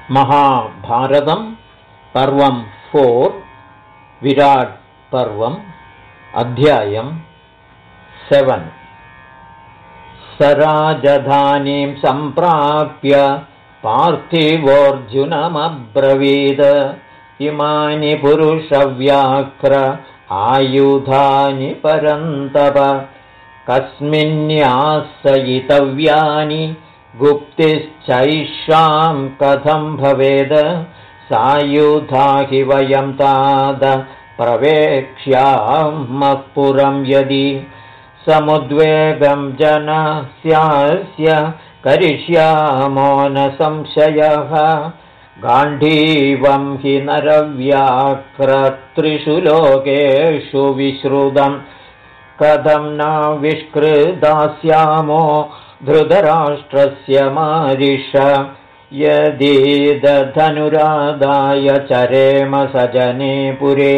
महाभारतं पर्वं 4 विराट् पर्वम् अध्यायं 7 स राजधानीं सम्प्राप्य पार्थिवोऽर्जुनमब्रवीद इमानि पुरुषव्याघ्र आयुधानि परन्तप कस्मिन्यासयितव्यानि गुप्तिश्चैषां कथं भवेद सायुधा हि वयं ताद प्रवेक्ष्यामः पुरं यदि समुद्वेगं जनस्यास्य करिष्यामो न संशयः गाण्डीवं हि नरव्याघ्रत्रिषु लोकेषु विश्रुतं कथं न विष्कृदास्यामो धृतराष्ट्रस्य मारिष यदि दधनुरादाय चरेम सजने पुरे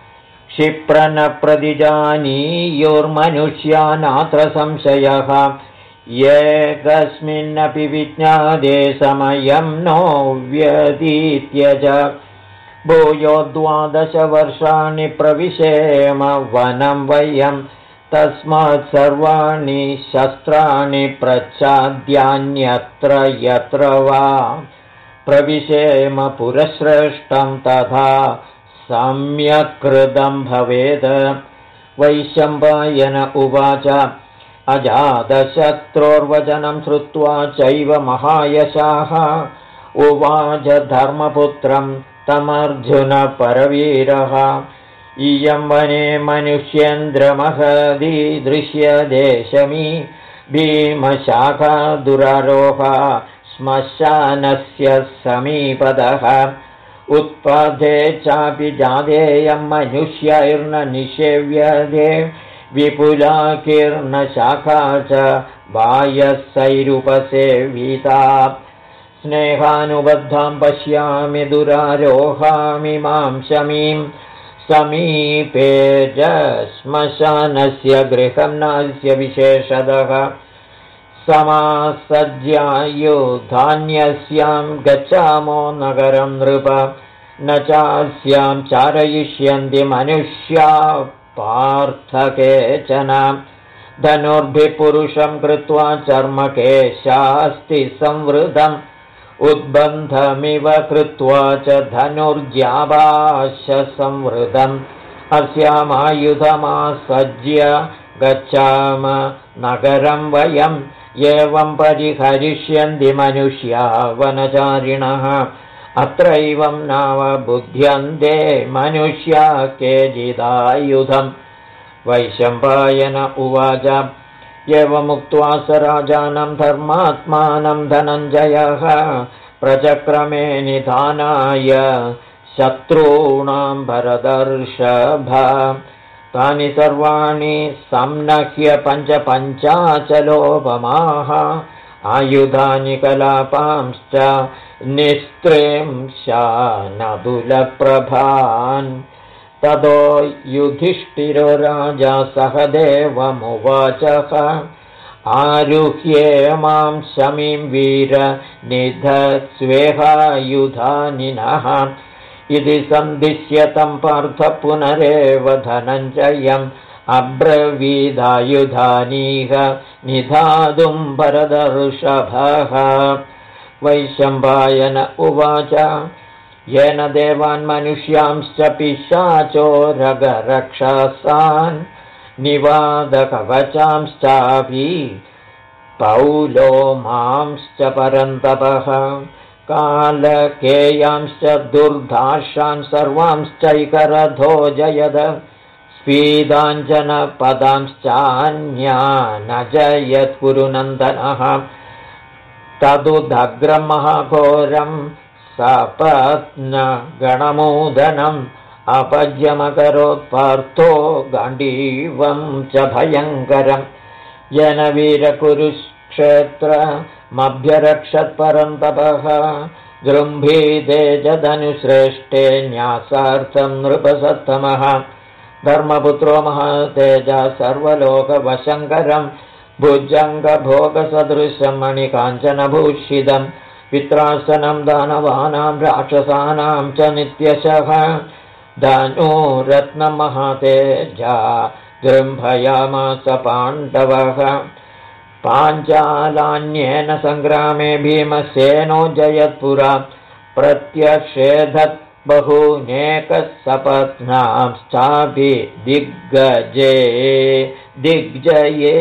क्षिप्रनप्रतिजानीयोर्मनुष्या नात्र संशयः एकस्मिन्नपि विज्ञादे समयं नो व्यतीत्यज भूयो 12 वर्षाणि प्रविशेम वनं वयं तस्मात् सर्वाणि शस्त्राणि प्रच्छाद्यान्यत्र यत्र वा प्रविशेम पुरश्रेष्ठं तथा सम्यक् कृतं भवेत् वैशम्पायन उवाच अजातशत्रोर्वचनं श्रुत्वा चैव महायशाः उवाच धर्मपुत्रं तमर्जुन परवीरः इयं वने मनुष्येन्द्रमहदी दृश्यदेशमी भीमशाखा दुरारोहा श्मशानस्य समीपतः उत्पादे चापि जादेयं मनुष्यैर्न निषेव्यते विपुला कीर्णशाखा च वायसैरुपसेविता स्नेहानुबद्धां पश्यामि दुरारोहामि मां शमीं समीपे च श्मशानस्य गृहं नास्य विशेषतः समासज्यायुधान्यस्यां गच्छामो नगरं नृप न चास्यां चारयिष्यन्ति मनुष्या पार्थ केचन धनुर्भिः पुरुषं कृत्वा चर्मकेशास्ति संवृतम् उद्बन्धमिव कृत्वा च धनुर्जाभाष संवृतम् अस्यामायुधमासज्य गच्छाम नगरं वयम् एवं परिहरिष्यन्ति मनुष्या वनचारिणः अत्रैवं नावबुध्यन्ते मनुष्या केचिदायुधम् वैशम्पायन उवाच एवमुक्त्वा स राजानं धर्मात्मानं धनञ्जयः प्रचक्रमे निधानाय शत्रूणां भरतर्षभ तानि सर्वाणि संनह्य पञ्चाचलोपमाः आयुधानि कलापांश्च निस्त्रेंशानदुलप्रभान् ततो युधिष्ठिरो राजा सहदेवमुवाचः आरुह्ये मां शमीं वीर निधत्स्वेहायुधानि नः इति सन्दिश्य तं पार्थ पुनरेव धनञ्जयम् अब्रवीदायुधानीह निधातुं भरतर्षभः वैशम्पायन उवाच येन देवान् मनुष्यांश्च पिशाचोरगरक्षसान् निवादकवचांश्चापि पौलोमांश्च परन्तपः कालकेयांश्च दुर्धार्षान् सर्वांश्चैकरथो जयद स्पीदाञ्जनपदांश्चान्यानजयत् कुरुनन्दनः तदुदग्रं महाघोरं सपत्नगणमूदनम् अपज्यमकरोत्पार्थो गाण्डीवं च भयङ्करम् येन वीरकुरुक्षेत्रमभ्यरक्षत्परन्तपः गृम्भीते च धनुश्रेष्ठे न्यासार्थं नृपसत्तमः धर्मपुत्रो महतेजा सर्वलोकवशङ्करं भुजङ्गभोगसदृशं मणिकाञ्चनभूषितं पित्रासनं दानवानां राक्षसानां च नित्यशः धनुरत्नमहातेजा गृम्भयामास पाण्डवः पाञ्चालान्येन सङ्ग्रामे भीमसेनो जयत्पुरा प्रत्यषेधत् बहूनेकः सपत्नांश्चापि दिग्जये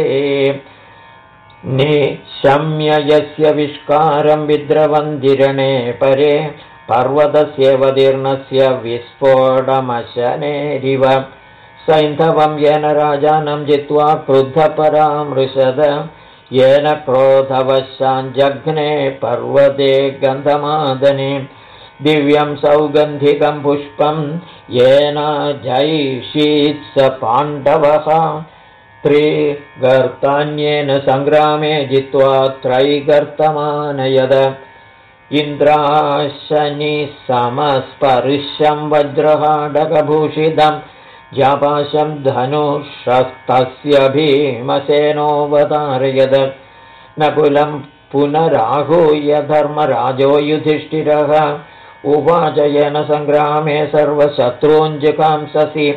निशम्य यस्य विष्कारं विद्रवन्दिरणे परे पर्वतस्येवदीर्णस्य विस्फोटमशनेरिव सैन्धवं येन राजानं जित्वा क्रुद्धपरामृशद येन क्रोधवशाञ्जघ्ने पर्वते गन्धमादने दिव्यं सौगन्धिकं पुष्पं येन जैषीत् स पाण्डवः त्रिगर्तान्येन सङ्ग्रामे जित्वा त्रैगर्तमानयद इन्द्राशनि समस्पर्शं वज्रहाडकभूषितं जापाशं धनुषस्तस्य भीमसेनोऽवतारयद नकुलं पुनराहूय धर्मराजो युधिष्ठिरः उवाच येन सङ्ग्रामे सर्वशत्रूञ्जिकांससि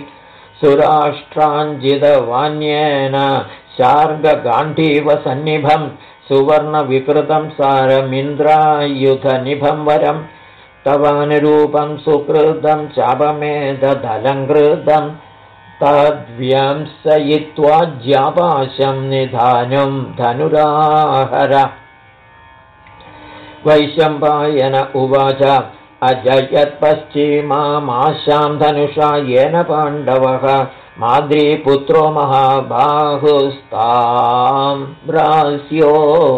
सुराष्ट्राञ्जितवान्येन शार्ङ्गगाण्डीव सन्निभं सुवर्णविकृतं सारमिन्द्रायुधनिभं वरं तवानुरूपं सुकृतं चापमेधदलङ्कृतं तद्व्यंसयित्वा ज्यापाशं निधानुं धनुराहर वैशम्पायन उवाच अजयत्पश्चिमामाशां धनुषा येन पाण्डवः माद्रीपुत्रो महाबाहुस्ताम्रास्यो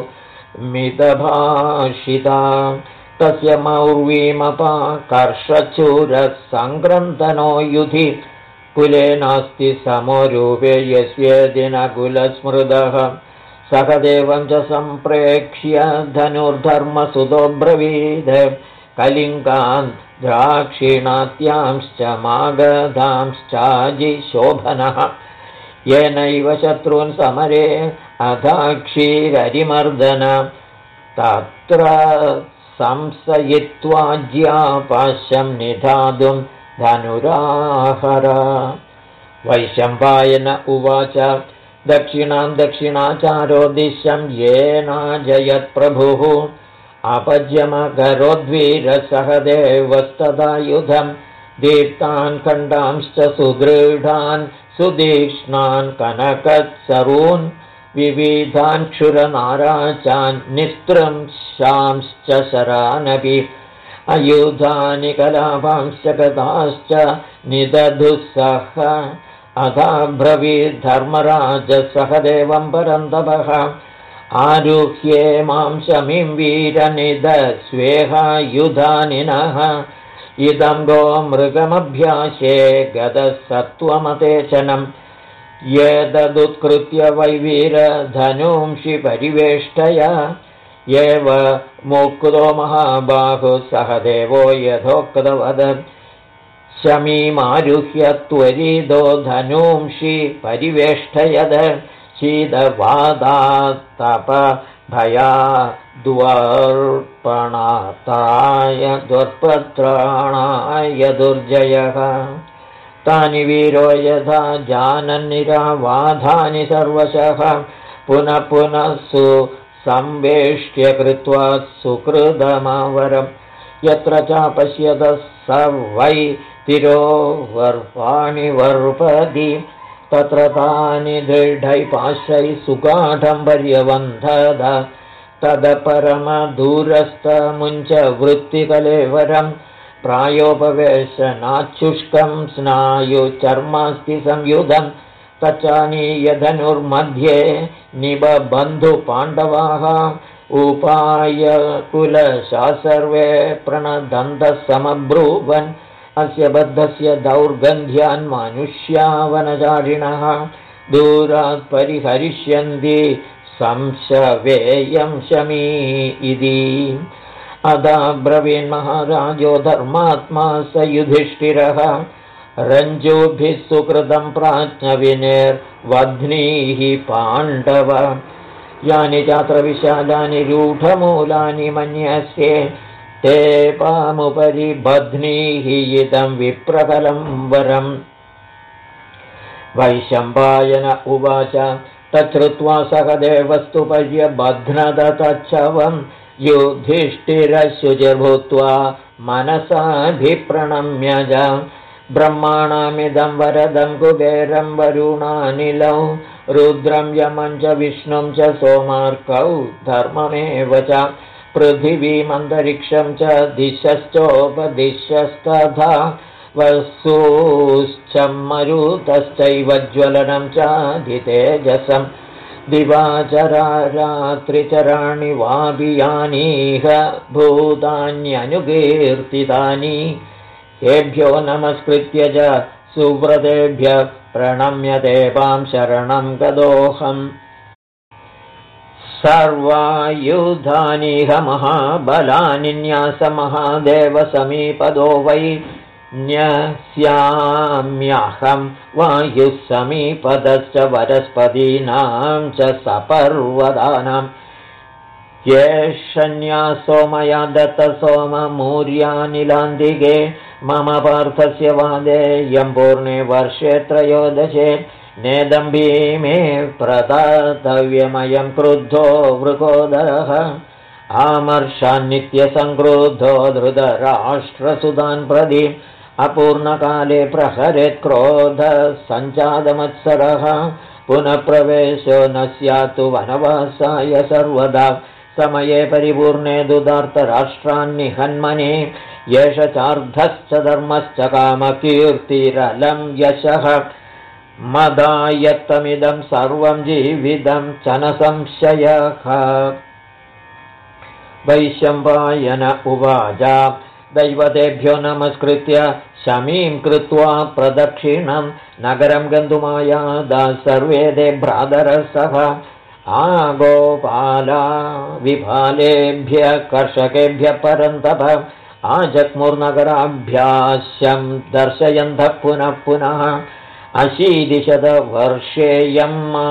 मितभाषिता तस्य मौर्वीमपाकर्षचूरः सङ्क्रन्दनो युधि कुले नास्ति समो रूपे यस्येदि न कुलस्मृतः सहदेवं च सम्प्रेक्ष्य धनुर्धर्मसुतोऽब्रवीद कलिङ्गान् द्राक्षिणात्यांश्च मागधांश्चाजिशोभनः येनैव शत्रून् समरे अधाक्षीररिमर्दन तत्र संशयित्वा ज्यापाशं निधातुं धनुराहर वैशम्पायन उवाच दक्षिणां दक्षिणाचारो दिशं येनाजयत्प्रभुः अपज्यमकरोद्वीरसहदेवस्तदायुधं दीप्तान् खण्डांश्च सुदृढान् सुदीक्ष्णान् कनकत्सरून् विविधान् क्षुरनाराचान् निस्त्रंशांश्च शरानपि अयुधानि कलापांश्च गताश्च निदधुस्सह अथाब्रवीद्धर्मराजसहदेवं परन्तपः आरुह्ये मां शमीं वीरनिदस्वेहायुधानिनः इदं गोमृगमभ्यासे गतसत्त्वमतेचनं येतदुत्कृत्य वैवीरधनुंषि परिवेष्टय एव मुक्तो महाबाहुः सहदेवो यथोक्तवद शमीमारुह्य त्वरितो धनुंषि परिवेष्टयद शीतवादात्तपभयाद्वर्पणाताय दुर्पत्राणाय दुर्जयः तानि वीरो यथा जानन्निरावाधानि सर्वशः पुनः पुनः सुसंवेष्ट्य कृत्वा सुकृतमावरम् यत्र चापश्यतः स वै तिरोवर्पाणि वर्पति तत्र तानि दृढैपाशैः सुगाढं पर्यवन्धद तदपरमदूरस्थमुञ्च वृत्तिकलेवरं प्रायोपवेशनाच्छुष्कं स्नायुचर्मास्ति संयुधं तच्चानीय धनुर्मध्ये निबबन्धुपाण्डवाः उपाय कुलशा सर्वे प्रणदन्तः समब्रूवन् अस्य बद्धस्य दौर्गन्ध्यान् मनुष्यावनचारिणः दूरात् परिहरिष्यन्ति संशवेयं शमी इति अदाब्रवीन्महाराजो धर्मात्मा स युधिष्ठिरः रञ्जूभिः सुकृतं प्राज्ञविनेर्वध्नीः पाण्डव यानि चात्र विशालानि रूढमूलानि मन्यस्ये ते पामुपरि बध्नीः इदं विप्रफलं वरम्। वैशम्पायन उवाच तच्छ्रुत्वा सहदेवस्तु पर्यबध्नत तच्छवम् युधिष्ठिरशुचिर्भूत्वा मनसाभिप्रणम्यज ब्रह्माणामिदं वरदं कुबेरं वरुणानिलौ रुद्रं यमं च विष्णुं च सोमार्कौ धर्ममेव च पृथिवीमन्तरिक्षं च दिशश्चोपदिशस्तथा वसूश्च मरुतश्चैव ज्वलनं चाधितेजसम् दिवाचरा रात्रिचराणि वाभियानीह भूतान्यनुकीर्तितानि तेभ्यो नमस्कृत्य च सुव्रतेभ्यः प्रणम्यदेवां शरणं गदोऽहम्। सर्वायुधानीह महाबलानि न्यासमहादेवसमीपदो वै न्यस्याम्यहं वायुः समीपदश्च वनस्पतीनां च सपर्वतानां येषन्यासो मया दत्तसोममूर्यानिलान्तिके मम पार्थस्य वादेयं पूर्णे वर्षे त्रयोदशे नेदं भीमे प्रदातव्यमयं क्रुद्धो वृकोदरः आमर्षान्नित्यसङ्क्रुद्धो धृतराष्ट्रसुतान् प्रति अपूर्णकाले प्रहरेत् क्रोधसञ्जातमत्सरः पुनः प्रवेशो न स्यात् वनवासाय सर्वदा समये परिपूर्णे दुदार्तराष्ट्रान्निहन्मने येष चार्धश्च धर्मश्च कामकीर्तिरलं यशः मदायत्तमिदं सर्वं जीवितं च न संशयः। वैशम्पायन उवाच दैवतेभ्यो नमस्कृत्य शमीं कृत्वा प्रदक्षिणं नगरं गन्तुमायादा सर्वे ते भ्रातरसः आगोपाला विभालेभ्यः कर्षकेभ्यः परन्तप आजग्मुर्नगराभ्यास्यं दर्शयन्तः पुनः पुनः अशीतिशतवर्षेयं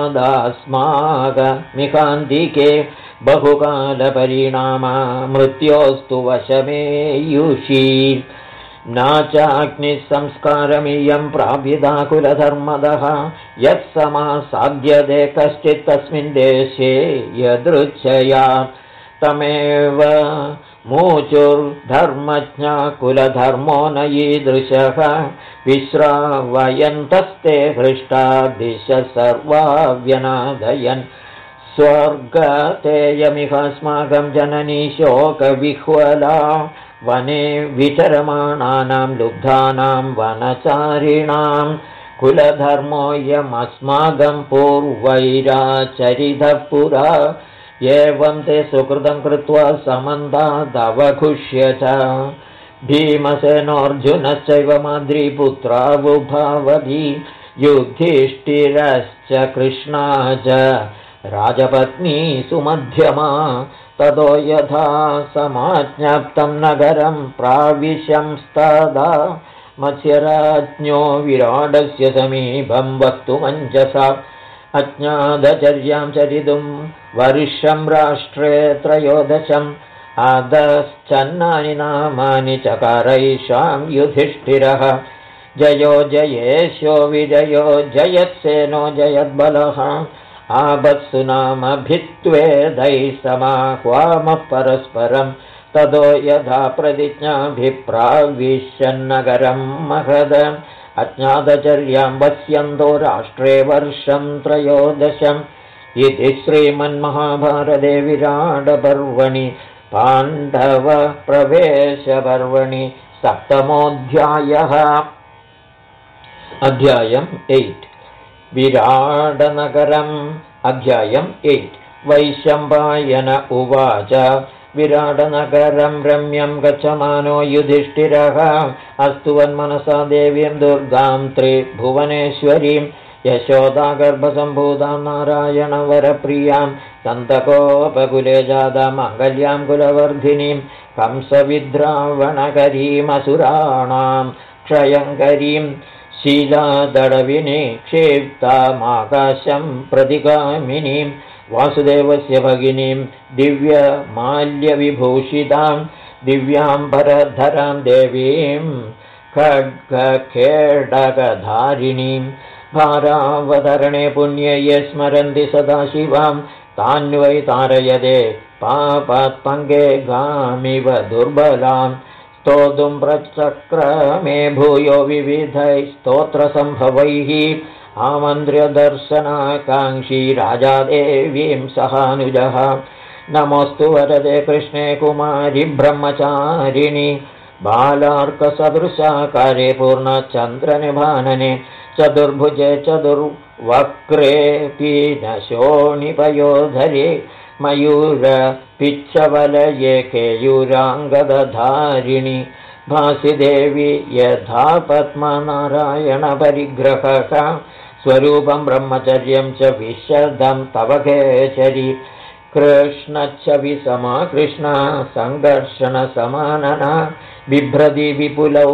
मादास्माकमिकान्तिके बहुकालपरिणामा मृत्योस्तु वशमेयुषी न चाग्निसंस्कारमियं प्रापिता कुलधर्मदः यत्समासाध्यते कश्चित् तस्मिन् देशे यदृच्छया तमेव मूचुर्धर्मज्ञा कुलधर्मो न ईदृशः विश्रावयन्तस्ते हृष्टा दिश सर्वा व्यनादयन् स्वर्गतेयमिहास्माकं जननी शोकविह्वला वने विचरमाणानां लुब्धानां वनचारिणां कुलधर्मोऽयमस्माकं पूर्वैराचरितः पुरा एवं ते सुकृतं कृत्वा समन्तादवघुष्य च भीमसेनोऽर्जुनश्चैव माद्रीपुत्रावुभावती युधिष्ठिरश्च कृष्णा च राजपत्नी सुमध्यमा ततो यथा समाज्ञप्तं नगरं प्राविशंस्तदा मत्स्यराज्ञो विराडस्य समीपं वक्तुमञ्जसा अज्ञातचर्यां चरितुं वर्षं राष्ट्रे त्रयोदशम् आदश्चन्नानि नामानि चकारैषां युधिष्ठिरः जयो जयेशो विजयो जयत्सेनो जयद्बलः आबत्सु नामभित्वेदैः समाह्वामः परस्परं ततो यथा प्रतिज्ञाभिप्राविशन्नगरं महद अज्ञातचर्यां वस्यन्तो राष्ट्रे वर्षं त्रयोदशम् इति श्रीमन्महाभारते विराटपर्वणि पाण्डवप्रवेशपर्वणि सप्तमोऽध्यायः। अध्यायम् 8 विराटनगरम्। अध्यायम् 8 वैशम्पायन उवाच विराटनगरं रम्यं गच्छमानो युधिष्ठिरः अस्तुवन्मनसा देवीं दुर्गां त्रिभुवनेश्वरीं यशोदागर्भसम्भूतां नारायणवरप्रियां सन्तकोपकुले जातां माङ्गल्यां कुलवर्धिनीं कंसविद्रावणकरीमसुराणां क्षयङ्करीं शीलादडविनिक्षिप्तामाकाशं प्रतिगामिनीं वासुदेवस्य भगिनीं दिव्यमाल्यविभूषितां दिव्याम्बरधरां देवीं खड्गखेडकधारिणीं भारावतरणे पुण्ये ये स्मरन्ति सदाशिवां तान्वै तारयदे पापत्पङ्गे गामिव दुर्बलां स्तोतुं प्रचक्रमे भूयो विविधैः स्तोत्रसम्भवैः आमन्त्र्य दर्शनाकाङ्क्षी राजा देवीं सहानुजः नमोऽस्तु वरदे कृष्णे कुमारि ब्रह्मचारिणि बालार्कसदृशाकारे पूर्णचन्द्रनिभानने चतुर्भुजे चतुर्वक्रे पीनशोणिपयोधरे मयूरपिच्छवलये केयूराङ्गदधारिणि भासि देवी यथा पद्मनारायणपरिग्रहः स्वरूपं ब्रह्मचर्यं च विशदं तव केचरी कृष्णच्छविसमा कृष्णा सङ्घर्षणसमानना बिभ्रति विपुलौ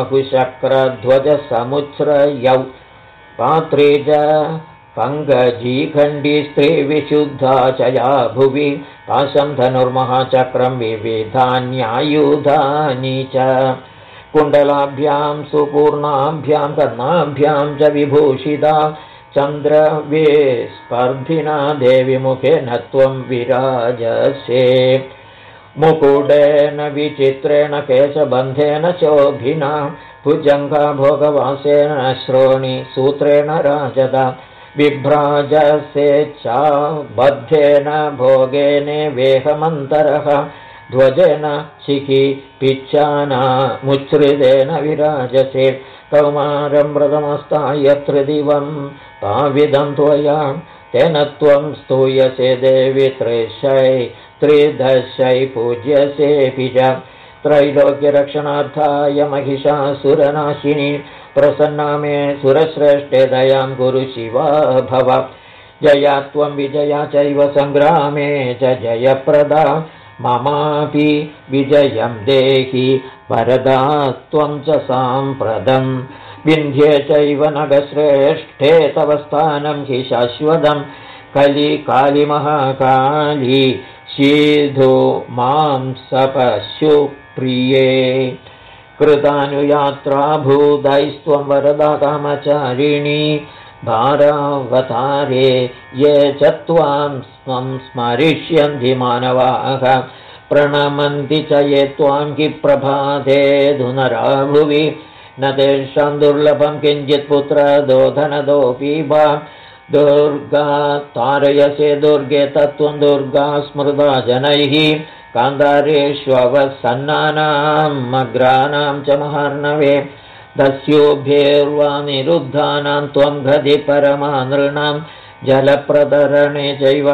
बाहुशक्रध्वजसमुच्छ्रयौ पात्रे च पङ्कजीखण्डी स्त्रीविशुद्धा च या भुवि पाशं धनुर्महाचक्रं विविधान्यायुधानि च कुण्डलाभ्यां सुपूर्णाभ्यां कर्णाभ्यां च विभूषिता चन्द्रवे स्पर्धिना देवी मुखेन त्वं विराजसे मुकुटेन विचित्रेण केशबन्धेन शोभिना भुजङ्गा भोगवासेन श्रोणि सूत्रेण राजदा बिभ्राजसे च बद्धेन भोगेन वेहमन्तरः ध्वजेन शिखि पिच्छाना मुच्छ्रितेन विराजसे कौमारं व्रतमस्ताय त्रिदिवं पाविदं त्वया तेन त्वं स्तूयसे देवि त्रिदशै पूज्यसेऽपि च त्रैलोक्यरक्षणार्थाय महिषासुरनाशिनी प्रसन्ना मे सुरश्रेष्ठे दयां कुरु शिवा भव जया त्वं विजया चैव सङ्ग्रामे च जयप्रदा ममापि विजयं देहि वरदा त्वं च साम्प्रतं विन्ध्ये चैव नगश्रेष्ठे तव स्थानं हि शाश्वतं कलिकाली महाकाली शीधो मां सपशु प्रिये कृतानुयात्रा भूतैस्त्वं वरदा कामचारिणी भारावतारे ये च त्वां स्मरिष्यन्ति मानवाः प्रणमन्ति च ये त्वां हि प्रभाते धुनरा भुवि न तेषां दुर्लभं किञ्चित् पुत्रदोधनदोऽपि वा दुर्गा तारयसे दुर्गे तत्त्वं दुर्गा स्मृता जनैः कान्तारेष्ववसन्नानाम् अग्राणां च महार्णवे दस्योभ्येर्वा निरुद्धानां त्वं गति परमानृणां जलप्रतरणे चैव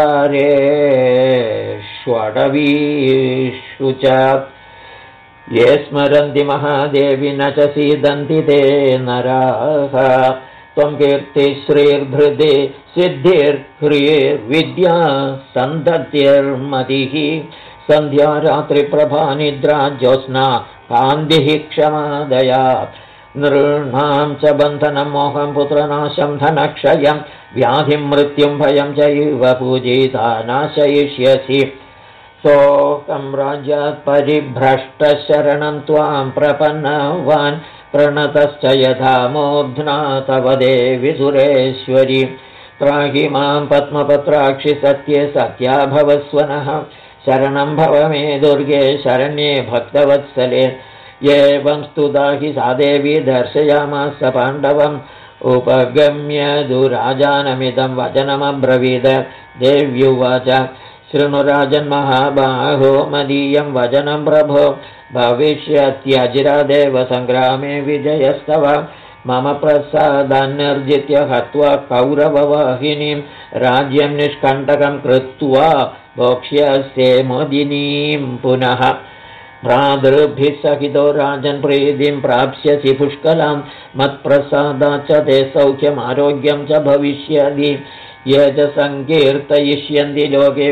कान्तारेष्वडवीषु च ये स्मरन्ति महादेवी न च सीदन्ति ते नराः त्वं कीर्तिश्रीर्धृति सिद्धिर्ह्रीर्विद्या सन्ततिर्मतिः सन्ध्या रात्रिप्रभानिद्रा ज्योत्स्ना कान्तिः क्षमादया नृणां च बन्धनं मोहं पुत्रनाशं धनक्षयं व्याधिं मृत्युं भयं चैव पूजिता नाशयिष्यसि सोऽहं राज्यात् परिभ्रष्टशरणं त्वां प्रपन्नवान् प्रणतश्च यथा मूर्ध्ना तव देवि सुरेश्वरि त्राहि मां पद्मपत्राक्षि सत्ये सत्या भवस्वनः शरणं भव मे दुर्गे शरण्ये भक्तवत्सले एवं स्तुता हि सा देवी दर्शयामास पाण्डवम् उपगम्य दुराजानमिदं वचनमब्रवीद देव्युवाच शृणुराजन्महाबाहो मदीयं वचनं प्रभो भविष्यत्यजिरादेव सङ्ग्रामे विजयस्तव मम प्रसादान्नर्जित्य हत्वा कौरववाहिनीं राज्यं निष्कण्टकं कृत्वा भोक्ष्यसे मोदिनीं पुनः भ्रातृभिः सहितो राजन् प्रीतिं प्राप्स्यसि पुष्कलां मत्प्रसादात् च ते सौख्यमारोग्यं च भविष्यति ये च सङ्कीर्तयिष्यन्ति लोके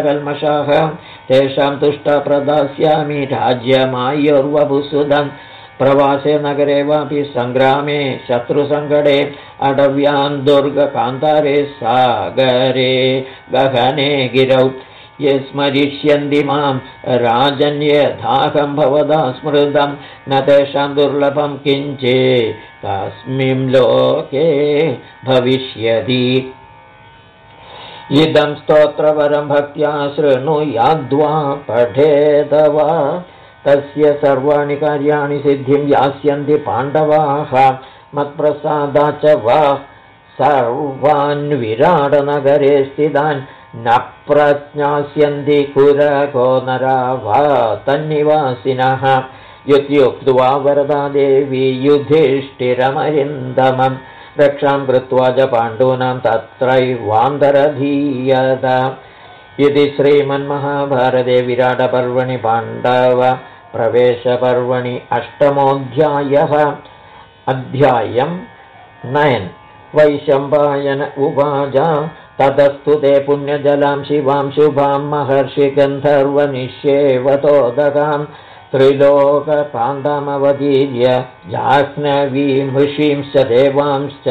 विगतकल्मषाः तेषां तुष्टा प्रदास्यामि राज्यमायुर्वपुसुधं प्रवासे नगरे वापि सङ्ग्रामे शत्रुसङ्कटे अटव्यां दुर्गकान्तारे सागरे गहने गिरौ ये स्मरिष्यन्ति मां राजन्यथाहं भवदा स्मृतं न तेषां दुर्लभं किञ्चे तस्मिन् लोके भविष्यति इदं स्तोत्रवरं भक्त्या शृणुयाद्वा पठेद वा तस्य सर्वाणि कार्याणि सिद्धिं यास्यन्ति पाण्डवाः मत्प्रसादा च वा सर्वान् विराटनगरे स्थितान् न प्रज्ञास्यन्ति कुरको नरा वा तन्निवासिनः युत्युक्त्वा वरदा देवी युधिष्ठिरमरिन्दमं रक्षां कृत्वा च पाण्डूनां तत्रैवान्तरधीयत इति श्रीमन्महाभारते विराटपर्वणि पाण्डव प्रवेशपर्वणि अष्टमोऽध्यायः अध्यायं 9 वैशम्पायन उवाच ततस्तु ते पुण्यजलां शिवां शुभां महर्षिगन्धर्वनिष्येवतोदकां त्रिलोककान्तामवतीर्य जाह्नवीं ऋषींश्च देवांश्च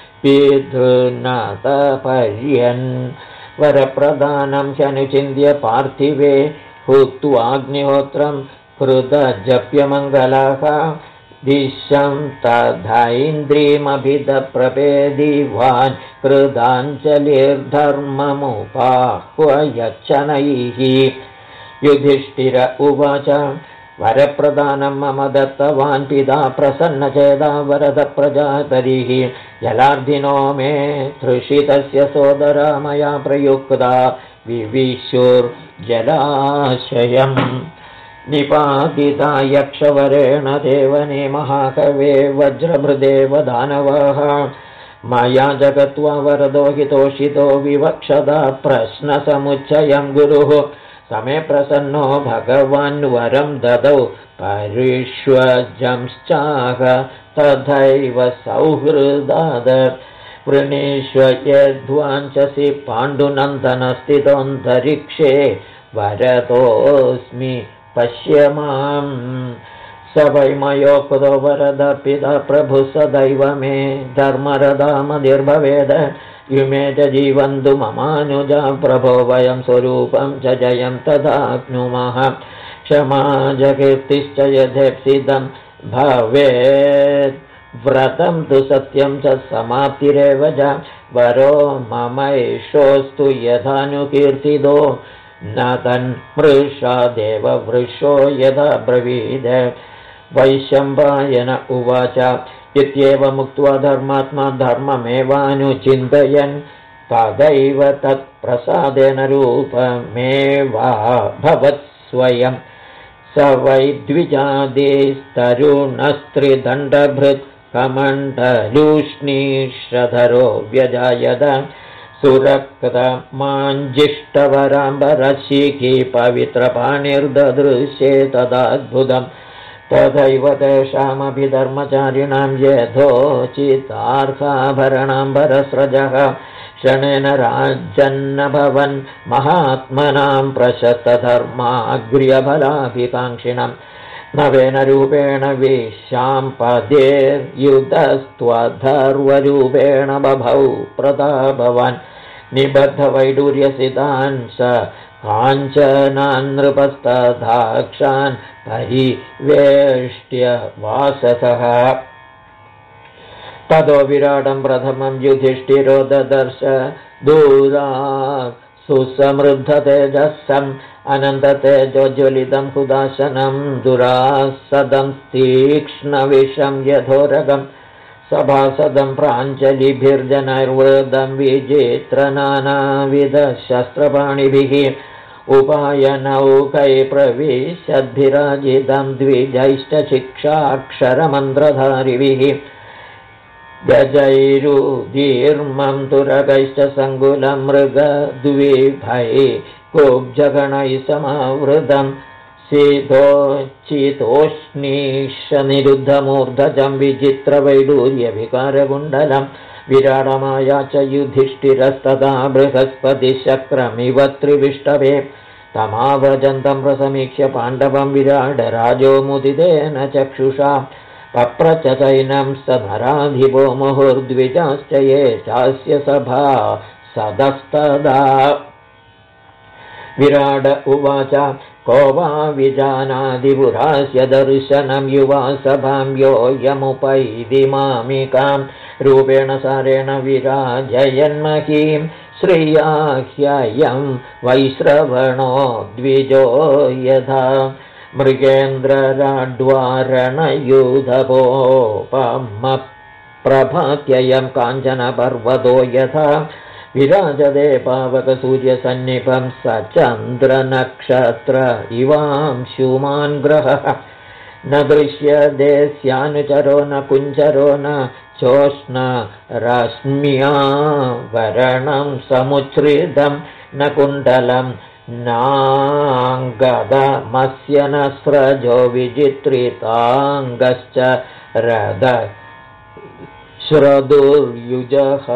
पितॄन्नतपर्यन् वरप्रदानं ह्यनुचिन्त्य पार्थिवे हुत्वाग्निहोत्रं कृतजप्यमङ्गलः दिशं तथैन्द्रियमभिदप्रपेदिवान् कृताञ्जलिर्धर्ममुपाह्वयच्छनैः युधिष्ठिर उवाच वरप्रदानं मम दत्तवान् पिता प्रसन्नचेदा वरदप्रजापतिः जलार्धिनो मे तृषितस्य सोदरा मया प्रयुक्ता विविशुर्जलाशयम् निपातिता यक्षवरेण देवने महाकवे वज्रभृदेव दानवः मया जगत्वा वरदो हितोषितो विवक्षदा प्रश्नसमुच्चयं गुरुः समे प्रसन्नो भगवान् वरं ददौ परिष्वजंश्चाह तथैव सौहृदाद वृणीष्व यद्वाञ्छसि पाण्डुनन्दनस्थितोऽन्तरिक्षे वरदोऽस्मि पश्य माम् स वै मयोक्तो वरदर्पिता प्रभुः सदैव मे धर्मरदामधिर्भवेद युमे च जीवन्तु ममानुजा प्रभो वयं स्वरूपं च जयं तदाप्नुमः क्षमा जकीर्तिश्च यथेप्सितं भवेत् व्रतं तु सत्यं च समाप्तिरेव च वरो ममैषोऽस्तु यथानुकीर्तितो न तन्मृषा देववृषो यथा ब्रवीद वैशम्पायन उवाच इत्येवमुक्त्वा धर्मात्मा धर्ममेवानुचिन्तयन् तदैव तत्प्रसादेन रूपमेवाभवत् स्वयं स वै द्विजादेस्तरुणस्त्रिदण्डभृत् कमण्डलूष्णीश्रधरो व्यजायत सुरक्तमाञ्जिष्टवराम्बरशिखी पवित्रपाणिर्ददृश्ये तदाद्भुतम् तथैव तेषामपि धर्मचारिणां यथोचितार्थाभरणाम्बरस्रजः क्षणेन राज्यन्नभवन् महात्मनां प्रशस्तधर्माग्र्यफलाभिकाङ्क्षिणं नवेन रूपेण विशाम्पदेर्युतस्त्वधर्वरूपेण बभौ प्रतापवान् निबद्धवैडूर्यसितान् स काञ्चनान् नृपस्तथाक्षान् परिवेष्ट्य वाससः ततो विराटं प्रथमं युधिष्ठिरो ददर्श दूरात् सुसमृद्धतेजसम् अनन्ततेजोज्वलितं हुदाशनं दुरासदं तीक्ष्णविषं यथोरगं सभासदं प्राञ्जलिभिर्जनैर्वृदं विचित्रनानाविधशस्त्रपाणिभिः उपायनौकै प्रविशद्भिराजितं द्विजैश्च शिक्षाक्षरमन्त्रधारिभिः गजैरुदीर्मं तुरगैश्च सङ्कुलं मृगद्विभैः कुब्जगणैः समावृतं शीतोच्चितोष्णीशनिरुद्धमूर्धजं विचित्रवैडूर्यविकारकुण्डलं विराटमाया च युधिष्ठिरस्तदा बृहस्पतिशक्रमिव त्रिविष्टवे तमावजन्तं प्रसमीक्ष्य पाण्डवं विराडराजो मुदितेन चक्षुषा पप्रच चैनं स मुहुर्द्विजाश्च ये चास्य सभा सदस्तदा विराड उवाच को वा विजानादिपुरास्य दर्शनं युवा सभां योऽयमुपैति मामिकां रूपेण सारेण विराजयन्महीं श्रिया ह्ययं वैश्रवणो द्विजो यथा मृगेन्द्रराड्वारणयूधपोपमप्रभात्ययं काञ्चनपर्वतो यथा विराजदे पावकसूर्यसन्निभं स चन्द्रनक्षत्र इवांशुमान् ग्रहः न दृश्यते स्यानुचरो न कुञ्चरो न चोष्ण रश्म्या वरणं समुच्छ्रितं न कुण्डलं नाङ्गदमस्य न स्रजो विचित्रिताङ्गश्च रद श्रदुर्युजः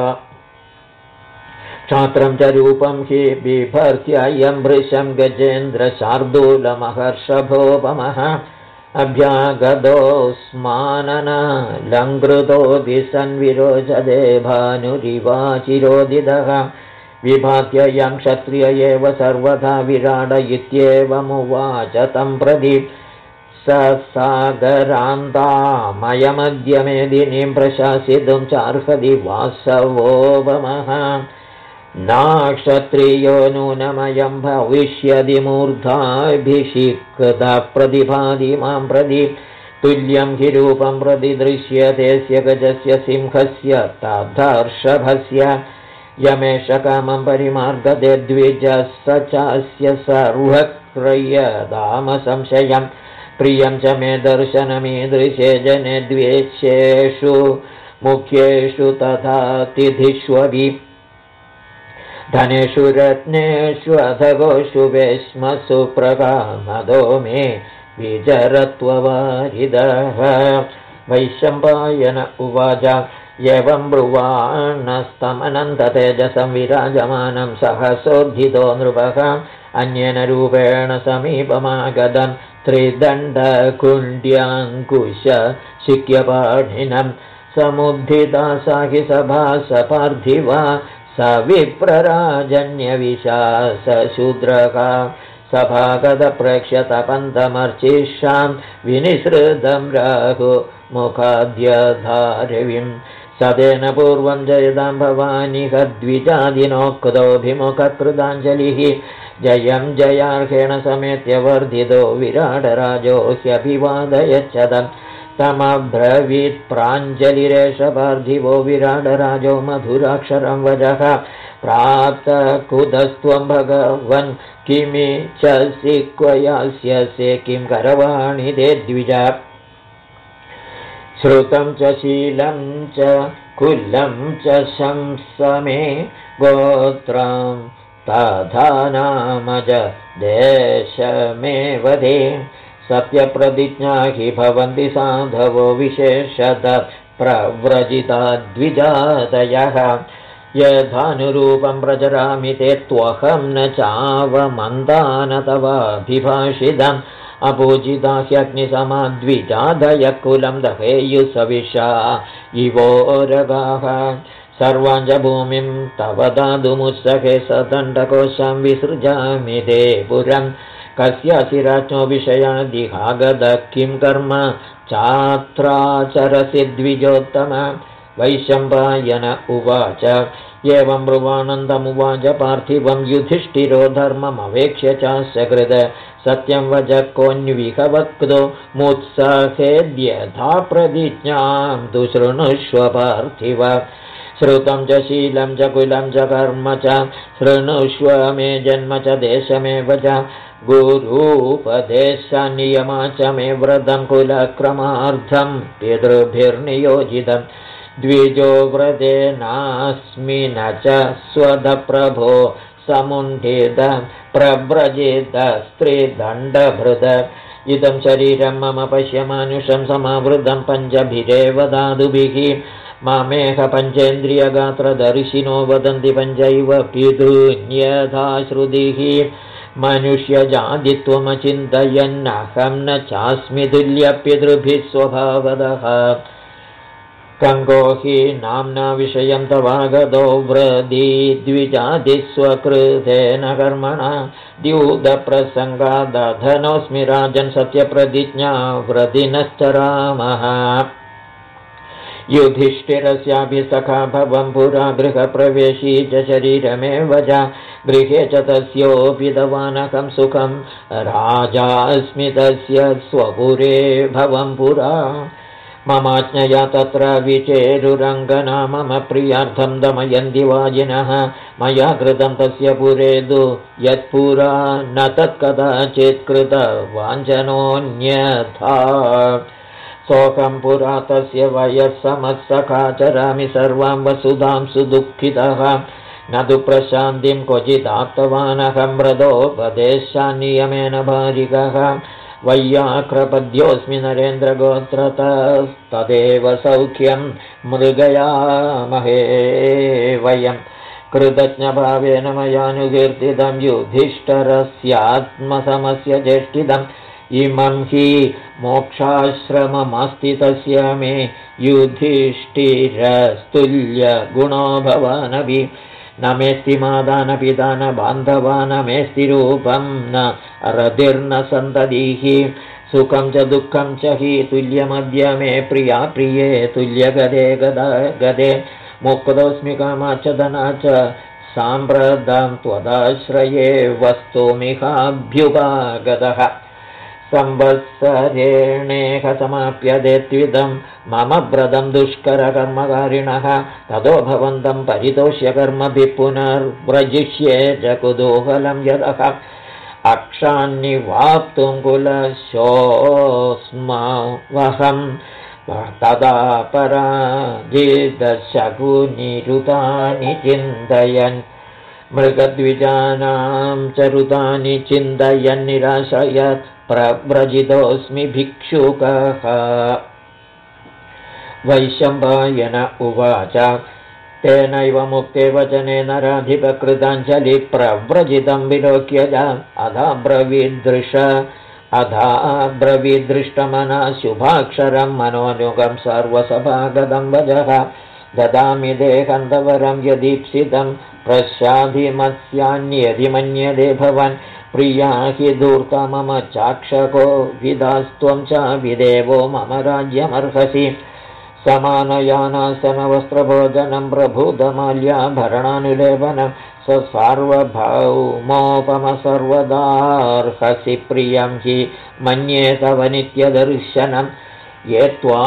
क्षात्रं च रूपं हि बिभर्त्ययं वृषं गजेन्द्रशार्दूलमहर्षभोपमः अभ्यागतोऽस्माननलङ्कृतोऽपि सन्विरोचदे भानुरिवाचिरोदितः विभात्ययं क्षत्रिय एव सर्वथा विराड इत्येवमुवाच तं प्रति स सागरान्तामयमद्य मेदिनीं प्रशासितुं चार्हति वासवोपमः नाक्षत्रियो नूनमयं भविष्यति मूर्धाभिषिक्तः प्रतिभाति मां प्रति तुल्यं हि रूपं प्रति दृश्यते स्य गजस्य सिंहस्य तथर्षभस्य यमेष कामं परिमार्गते द्विजः स चास्य सर्वक्रयदाम संशयं प्रियं च मे दर्शनमीदृशे जने द्वेष्येषु मुख्येषु तथा तिथिष्वपि धनेषु रत्नेषु अधगोषु वेश्मसु प्रकामदो मे विचरत्ववारिदः वैशम्पायन उवाच एवं ब्रुवाणस्तमनन्ततेजसं विराजमानं सहसोद्धितो नृपः अन्येन रूपेण समीपमागतं त्रिदण्डकुण्ड्याङ्कुश शिक्यपाणिनं समुद्धिता सा हि सभा सपार्थिवा स विप्रराजन्यविशासशूद्रका सभागतप्रेक्ष्यतपन्तमर्चिषां विनिसृतं राहु मुखाद्यधारविं सदेन पूर्वं जयदां भवानि हद्विजादिनोक्तोऽभिमुखकृताञ्जलिः जयं जयार्हेण समेत्य वर्धितो विराटराजो ह्यभिवादयच्छदम् तमब्रवीत् प्राञ्जलिरेष पार्थिवो विराटराजो मधुराक्षरं वजः प्राप्तकुतस्त्वं भगवन् किमिच्छसि क्वयास्यसे किं करवाणि ते द्विजा श्रुतं च शीलं च कुलं च शंसमे गोत्रं तथा नाम च देशमेव ते सत्यप्रतिज्ञा हि भवन्ति साधवो विशेषत प्रव्रजिता द्विजातयः यथानुरूपं प्रचरामि ते त्वहं न चावमन्दान तवाभिभाषितम् अपूजिता ह्यग्निसमा द्विजादयः कुलं दहेयुसविषा इवोरगाः सर्वाञ्च भूमिं तव दातुमुत्सहे सदण्डकोशं विसृजामि ते पुरम् कस्यासि राज्ञो विषयादिहागतः किं कर्म चात्राचरसि द्विजोत्तम वैशम्पायन उवाच एवं ब्रुवाणन्तमुवाच पार्थिवं युधिष्ठिरो धर्ममवेक्ष्य चास्य कृत सत्यं वच कोऽन्विहवक्तो मुत्सहेद्यथा प्रतिज्ञां तु शृणुष्व पार्थिव श्रुतं च शीलं च कुलं च कर्म च शृणुष्व मे जन्म च देशमेव च गुरूपदेशनियमा च मे व्रतं कुलक्रमार्थं पितृभिर्नियोजितं द्विजो व्रते नास्मि न च स्वधप्रभो समुण्ठित प्रव्रजित स्त्रीदण्डभृत इदं शरीरं मम पश्य मानुषं समावृतं पञ्चभिरेव धातुभिः मामेह पञ्चेन्द्रियगात्रदर्शिनो वदन्ति पञ्चैव पितॄन्यथा श्रुतिः मनुष्यजातित्वमचिन्तयन्नहं न चास्मि तुल्यपितृभिः स्वभावदः कङ्गो हि नाम्ना विषयं तवागतो व्रदी द्विजातिस्वकृतेन कर्मणा द्यूतप्रसङ्गादधनोऽस्मि राजन् सत्यप्रतिज्ञा व्रदिनश्चरामः युधिष्ठिरस्याभिसखा भवं पुरा गृहप्रवेशी च शरीरमेव च गृहे च तस्योपितवानकं सुखं राजास्मि तस्य स्वपुरे भवं पुरा ममाज्ञया तत्र विचेरुरङ्गना मम प्रियार्थं दमयन्ति वाजिनः मया कृतं तस्य पुरेदु यत्पुरा न तत्कदाचित् कृतवाञ्छनोऽन्यथा सोऽहं पुरा तस्य वयस्समस्सखा चरामि सर्वां वसुधां सुदुःखितः न तु प्रशान्तिं क्वचिदाप्तवानहं व्रतोपदेशान्नियमेन बालिकः वैयाक्रपद्योऽस्मि नरेन्द्रगोत्रतस्तदेव सौख्यं मृगयामहे वयं कृतज्ञभावेन मयानुकीर्तितं युधिष्ठिरस्यात्मसमस्य चेष्टितम् इमं हि मोक्षाश्रममस्ति तस्य मे युधिष्ठिरस्तुल्यगुणो भवानपि न मेऽस्ति माता न पिता न बान्धवा न मेऽस्ति रूपं न रतिर्न सन्ततिः सुखं च दुःखं च हि तुल्यमद्य मे प्रिया प्रिये तुल्यगदे गदे मुक्तोऽस्मि कामा च धना च साम्प्रतं त्वदाश्रये वस्तुमिहाभ्युपागतः संवत्सरेणेकसमाप्यते त्विदं मम व्रतं दुष्करकर्मकारिणः ततो भवन्तं परितोष्य कर्मभिः पुनर्व्रजिष्ये च कुतूहलं यदः अक्षान्निवाप्तुं कुलशोऽस्मवहं तदा पराजितशकुनिरुतानि चिन्तयन् मृगद्विजानां च ऋतानि चिन्तयन् निराशयत् प्रव्रजितोऽस्मि भिक्षुकः वैशम्पायन उवाच तेनैव मुक्ते वचने नराधिपकृताञ्जलिप्रव्रजितं विलोक्य च अधाब्रवीदृष्टमना शुभाक्षरं मनोनुगं सर्वसभागतं वजः ददामि देहन्तवरं यदीप्सितं प्रस्याधिमत्स्यान्यधि मन्यते भवन् प्रिया हि धूर्ता मम चाक्षको विदास्त्वं चाभिदेवो मम राज्यमर्हसि समानयानासनवस्त्रभोजनं प्रभूतमाल्याभरणानुलेपनं सर्वभौमोपमसर्वदार्हसि प्रियं हि मन्ये तव नित्यदर्शनं ये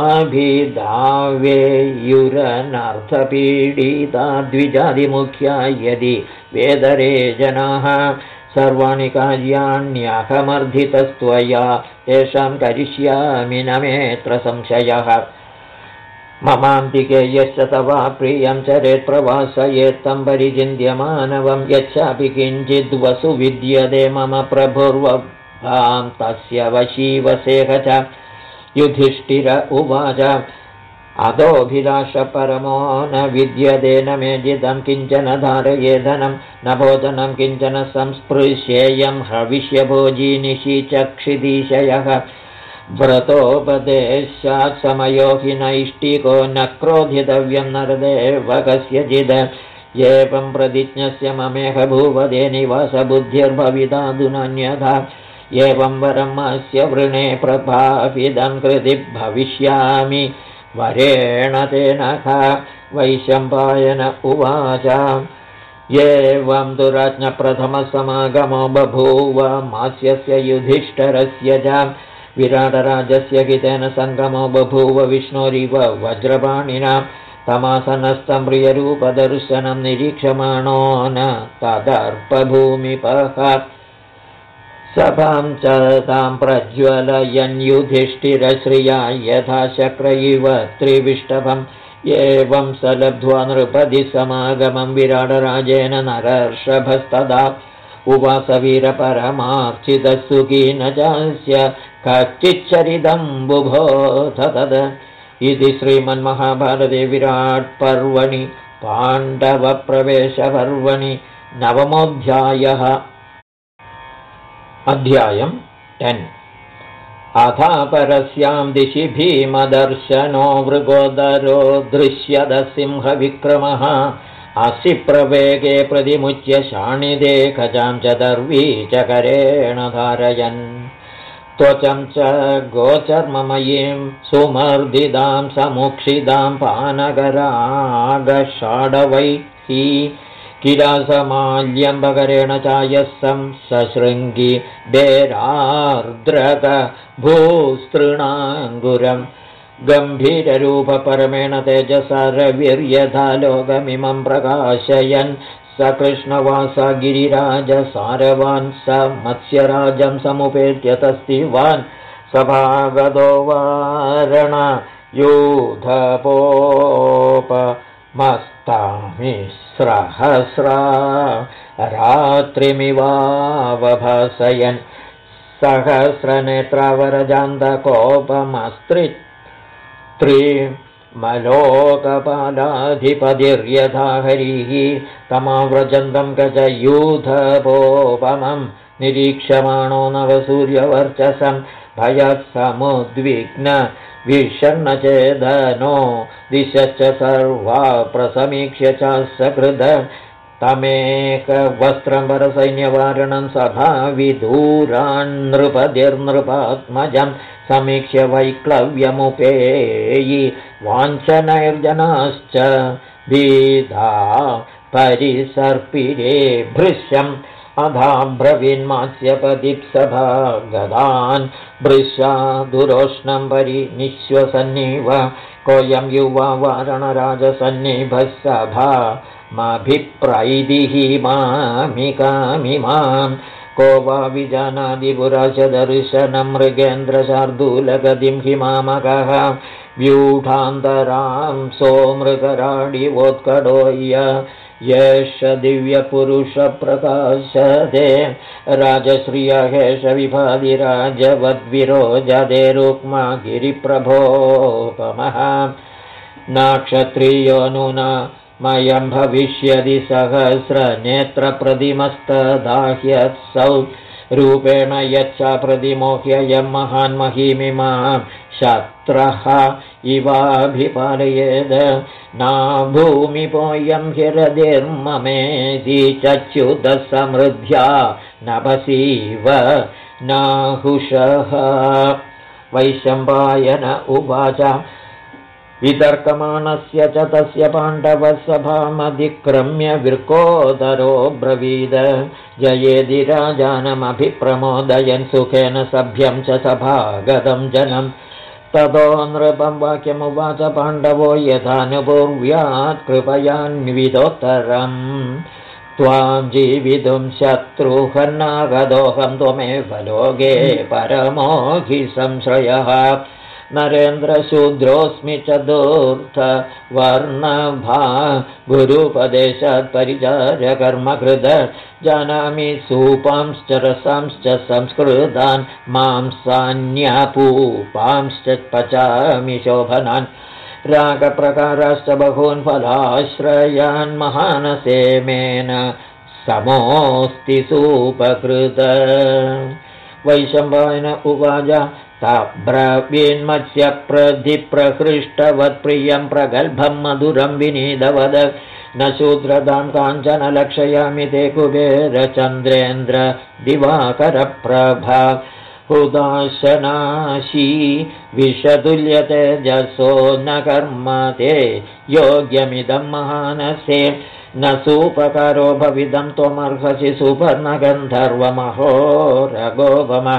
त्वाभिधावेयुरनर्थपीडिता द्विजातिमुख्या यदि वेदरे जनाः सर्वाणि कार्याण्यहमर्धितस्त्वया तेषां करिष्यामि न मेऽत्र संशयः ममान्तिके यस्य तवा प्रियं चरेत् प्रवासयेत्तं परिचिन्त्यमानवं यच्चापि किञ्चिद्वसु विद्यते मम प्रभुर्वभां तस्य वशीवसेह च युधिष्ठिर उवाच अदोऽभिलाषपरमो न विद्यते न मे जितं किञ्चन धारये धनं न भोजनं किञ्चन संस्पृश्येयं हविष्यभोजी निशिचक्षिदिशयः व्रतोपदेशात् समयो हि नैष्टिको न क्रोधितव्यं नरदेव कस्यचित् एवं प्रतिज्ञस्य ममेह भूवदे निवासबुद्धिर्भवितादुनान्यथा एवं वरम् अस्य वृणे प्रभाविदं कृति भविष्यामि वरेण तेन वैशम्पायन उवाच एवं तु राज्ञप्रथमसमागमो बभूव मास्यस्य युधिष्ठिरस्य च विराटराजस्य हितेन सङ्गमो बभूव विष्णोरिव वज्रपाणिना तमासनस्थं प्रियरूपदर्शनं निरीक्षमाणो न तदर्पभूमिपः सभां च तां प्रज्वलयन् युधिष्ठिरश्रिया यथा शक्र इव त्रिविष्टभम् एवं स लब्ध्वा नृपति समागमं विराटराजेन नरर्षभस्तदा उवास वीरपरमार्चितसुखी न चास्य कच्चिच्चरितं बुभोथ तद इति श्रीमन्महाभारते विराट्पर्वणि पाण्डवप्रवेशपर्वणि 9मोऽध्यायः। अध्यायम् 10 अथापरस्यां दिशि भीमदर्शनो मृगोदरो दृश्यदसिंहविक्रमः असि प्रवेगे प्रतिमुच्य शाणिदे खजां च दर्वीचकरेण धारयन् त्वचं च गोचर्ममयीं सुमर्दिदां समुक्षिदां पानगरागषाडवैः किलासमाल्यम्बकरेण चायस्सं सशृङ्गी बेरार्द्रकभूस्तृणाङ्गुरं गम्भीररूपपरमेण तेजसा रविर्यथा लोकमिमं प्रकाशयन् स कृष्णवास गिरिराजसारवान् स मत्स्यराजं समुपेत्य तस्तिवान् सभागतो वारणयूधपोपमस्तामिस्रहस्रा रात्रिमिवावभासयन् सहस्रनेत्रावरजान्तकोपमस्त्रिमलोकपालाधिपतिर्यथा हरिः तमाव्रजन्तं गजयूथपोपमं निरीक्ष्यमाणो नवसूर्यवर्चसं भयसमुद्विग्न विषण्णचेदनो दिशश्च सर्वा प्रसमीक्ष्य च सकृद तमेकवस्त्रं वरसैन्यवारणं सभाविदूरान् नृपतिर्नृपात्मजं समीक्ष्य वैक्लव्यमुपेयि वाञ्छनैर्जनाश्च भीधा परिसर्पिरे भृश्यम् अधाब्रवीन्मात्स्यपदीप्सभा गदान् भृशा दुरोष्णं परिनिश्वसन्निव कोऽयं युवा वारणराजसन्निभः सभा माभिप्रैदिः मामिकामिमां को वा विजानाति पुराशदर्शनं मृगेन्द्रशार्दूलगतिं हिमामकः व्यूढान्तरां सोमृगराडिवोत्कडोय्य येष दिव्यपुरुषप्रकाशते राजश्रियहेश विभादिराजवद्विरोजदे रुक्मा गिरिप्रभोपमः नाक्षत्रियो नुना मयं भविष्यति सहस्रनेत्रप्रतिमस्तदाह्यत्सौ रूपेण यच्चा प्रतिमोह्ययं महान् महीमिमां शत्रः इवाभिपालयेद ना भूमिपोऽयं हिरदिर्ममेति चच्युतः समृद्ध्या नभसीव नाहुषः वैशम्पायन उवाच वितर्कमाणस्य च तस्य पाण्डवसभामधिक्रम्य वृकोदरो ब्रवीद जयेदि राजानमभिप्रमोदयन् सुखेन सभ्यं च सभागतं जनम् ततो नृपं वाक्यमुवाच पाण्डवो यथानुपूर्व्यात् कृपयान्वितोत्तरम् त्वां जीवितुं शत्रुहन्नागदोऽहं त्वमेव लोके परमो हि संश्रयः नरेन्द्रशूद्रोऽस्मि चतुर्थवर्णभा गुरुपदेशात् परिचार्यकर्मकृत जानामि सूपांश्च रसांश्च संस्कृतान् मांसान्यपूपांश्च पचामि शोभनान् रागप्रकाराश्च बहून् फलाश्रयान् महानसेमेन समोऽस्ति सूपकृत वैशम्पायन उवाच ताब्रवीन्मत्स्यप्रधिप्रहृष्टवत्प्रियं प्रगल्भं मधुरं विनीदवद न शूद्रदां काञ्चन लक्षयामि ते कुबेरचन्द्रेन्द्र दिवाकरप्रभा हुदाशनाशी विषतुल्यतेजसो न कर्म ते योग्यमिदं महानसे न सूपकारो भविदं त्वमर्हसि सुपर्णगन्धर्वमहोरगोपम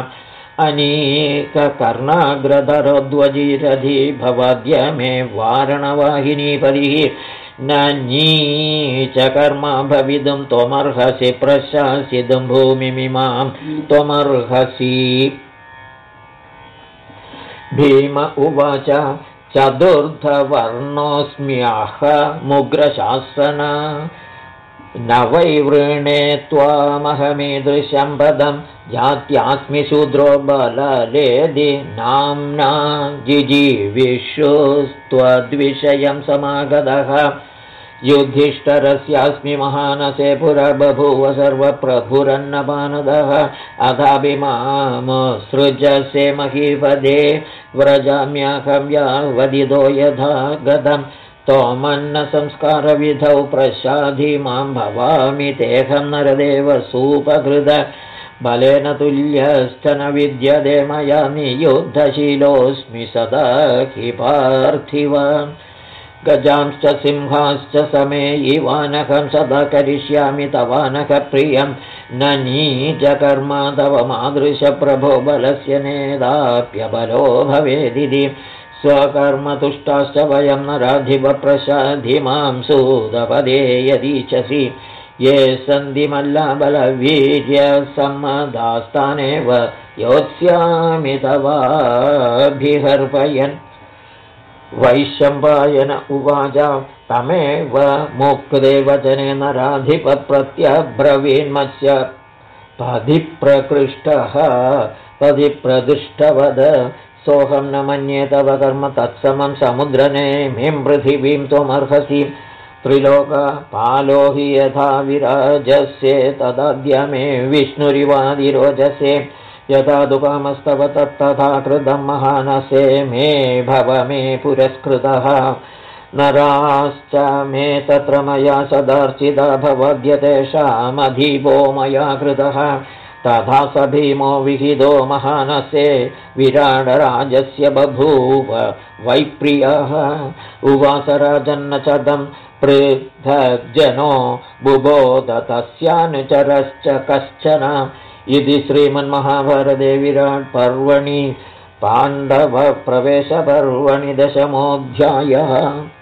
अनीककर्णाग्रधरोद्वजीरधि भवाद्य मे वारणवाहिनीपतिः न नीचकर्म भवितुं त्वमर्हसि प्रशासितुं भूमिमिमां त्वमर्हसि भीम उवाच चतुर्थवर्णोऽस्म्यहमुग्रशासन न वै वृणे त्वामहमीदृशं पदं जात्यास्मि शूद्रो बललेदि नाम्ना जिजीविषुस्त्वद्विषयं समागतः युधिष्ठिरस्यास्मि महानसे पुरा बभूव सर्वप्रभुरन्नपानदः अथापि मामसृजसे महीपदे व्रजाम्यहं यावदिदो यथा गतं तोमन्न संस्कारविधौ प्रसाधि मां भवामि तेऽहं नरदेव सूपकृत बलेन तुल्यश्च न विद्यते मया नियुद्धशीलोऽस्मि सदा हि पार्थिव गजांश्च सिंहाश्च समे इवानकं सदा करिष्यामि तवानक प्रियं न नीचकर्मा तव मादृशप्रभो बलस्य नेदाप्यबलो भवेदिति स्वकर्मतुष्टाश्च वयं नराधिपप्रसाधि मां सूदपदे यदीच्छसि ये सन्ति मल्लाबलवीर्यसम्मदास्तानेव योत्स्यामि तवाभिहर्पयन् वैशम्पायन उवाच तमेव मुक्ते वचने नराधिपप्रत्यब्रवीन्मस्य पदिप्रकृष्टः पदिप्रदृष्टवद सोऽहं न मन्ये तव कर्म तत्समं समुद्रनेमिं पृथिवीं त्वमर्हसि त्रिलोकपालो हि यथा विराजसे तदद्य मे विष्णुरिवादिरोचसे यथा दुःखमस्तव तत्तथा कृतं महानसे मे भव मे पुरस्कृतः नराश्च मे तत्र मया सदार्चिता भवद्य तेषामधीवो मया कृतः तथा स भीमो विहितो महानसे विराडराजस्य बभूव वैप्रियः उवास राजन्न चदं पृथग्जनो बुबोध तस्यानुचरश्च कश्चन इति श्रीमन्महाभारते विराट्पर्वणि पाण्डवप्रवेशपर्वणि 10मोऽध्यायः।